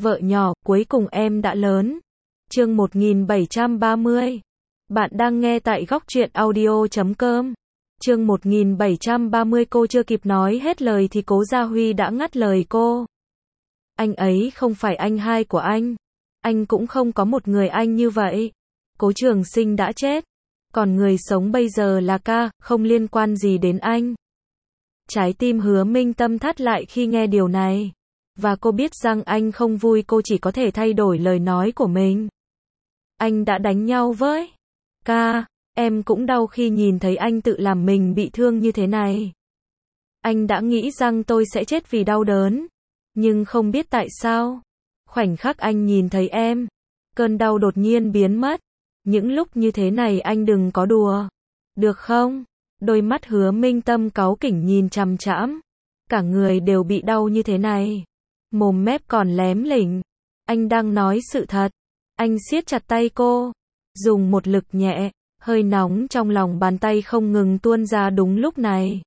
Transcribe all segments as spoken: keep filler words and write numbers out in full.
Vợ nhỏ, cuối cùng em đã lớn. Chương một nghìn bảy trăm ba mươi. Bạn đang nghe tại góc truyện audio chấm com. Chương một nghìn bảy trăm ba mươi. Cô chưa kịp nói hết lời thì Cố Gia Huy đã ngắt lời cô. Anh ấy không phải anh hai của anh. Anh cũng không có một người anh như vậy. Cố Trường Sinh đã chết. Còn người sống bây giờ là ca, không liên quan gì đến anh. Trái tim Hứa Minh Tâm thắt lại khi nghe điều này. Và cô biết rằng anh không vui, cô chỉ có thể thay đổi lời nói của mình. Anh đã đánh nhau với ca, em cũng đau khi nhìn thấy anh tự làm mình bị thương như thế này. Anh đã nghĩ rằng tôi sẽ chết vì đau đớn, nhưng không biết tại sao. Khoảnh khắc anh nhìn thấy em, cơn đau đột nhiên biến mất. Những lúc như thế này anh đừng có đùa, được không? Đôi mắt Hứa Minh Tâm cáu kỉnh nhìn chằm chằm. Cả người đều bị đau như thế này, mồm mép còn lém lỉnh. Anh đang nói sự thật. Anh siết chặt tay cô, dùng một lực nhẹ, hơi nóng trong lòng bàn tay không ngừng tuôn ra. Đúng lúc này,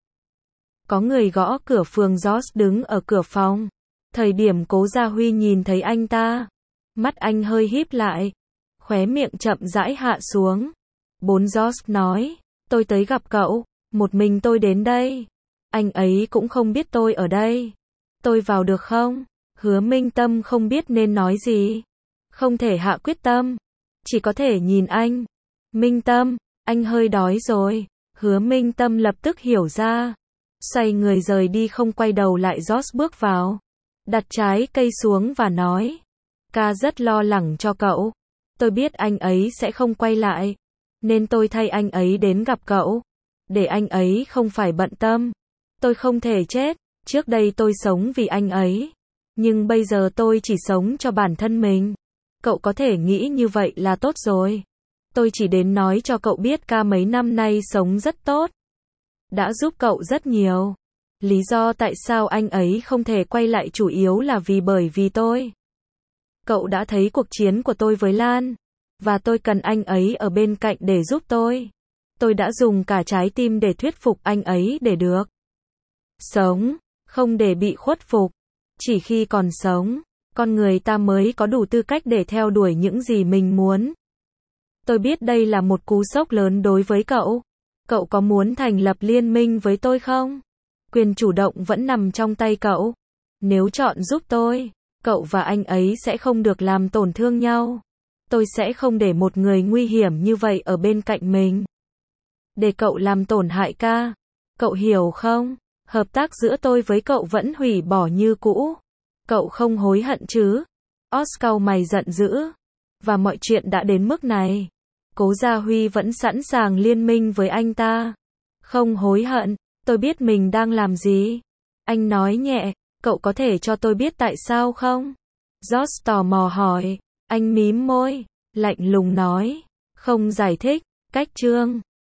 có người gõ cửa. Phường George đứng ở cửa phòng. Thời điểm Cố Gia Huy nhìn thấy anh ta, mắt anh hơi híp lại, khóe miệng chậm rãi hạ xuống. Bốn George nói, tôi tới gặp cậu, một mình tôi đến đây. Anh ấy cũng không biết tôi ở đây. Tôi vào được không? Hứa Minh Tâm không biết nên nói gì. Không thể hạ quyết tâm. Chỉ có thể nhìn anh. Minh Tâm, anh hơi đói rồi. Hứa Minh Tâm lập tức hiểu ra. Xoay người rời đi không quay đầu lại. George bước vào, đặt trái cây xuống và nói, ca rất lo lắng cho cậu. Tôi biết anh ấy sẽ không quay lại, nên tôi thay anh ấy đến gặp cậu, để anh ấy không phải bận tâm. Tôi không thể chết. Trước đây tôi sống vì anh ấy, nhưng bây giờ tôi chỉ sống cho bản thân mình. Cậu có thể nghĩ như vậy là tốt rồi. Tôi chỉ đến nói cho cậu biết ca mấy năm nay sống rất tốt, đã giúp cậu rất nhiều. Lý do tại sao anh ấy không thể quay lại chủ yếu là vì bởi vì tôi. Cậu đã thấy cuộc chiến của tôi với Lan, và tôi cần anh ấy ở bên cạnh để giúp tôi. Tôi đã dùng cả trái tim để thuyết phục anh ấy để được sống, không để bị khuất phục. Chỉ khi còn sống, con người ta mới có đủ tư cách để theo đuổi những gì mình muốn. Tôi biết đây là một cú sốc lớn đối với cậu. Cậu có muốn thành lập liên minh với tôi không? Quyền chủ động vẫn nằm trong tay cậu. Nếu chọn giúp tôi, cậu và anh ấy sẽ không được làm tổn thương nhau. Tôi sẽ không để một người nguy hiểm như vậy ở bên cạnh mình, để cậu làm tổn hại ca. Cậu hiểu không? Hợp tác giữa tôi với cậu vẫn hủy bỏ như cũ. Cậu không hối hận chứ? Oscar mày giận dữ. Và mọi chuyện đã đến mức này, Cố Gia Huy vẫn sẵn sàng liên minh với anh ta. Không hối hận. Tôi biết mình đang làm gì. Anh nói nhẹ, cậu có thể cho tôi biết tại sao không? George tò mò hỏi. Anh mím môi, lạnh lùng nói, không giải thích. Cách chương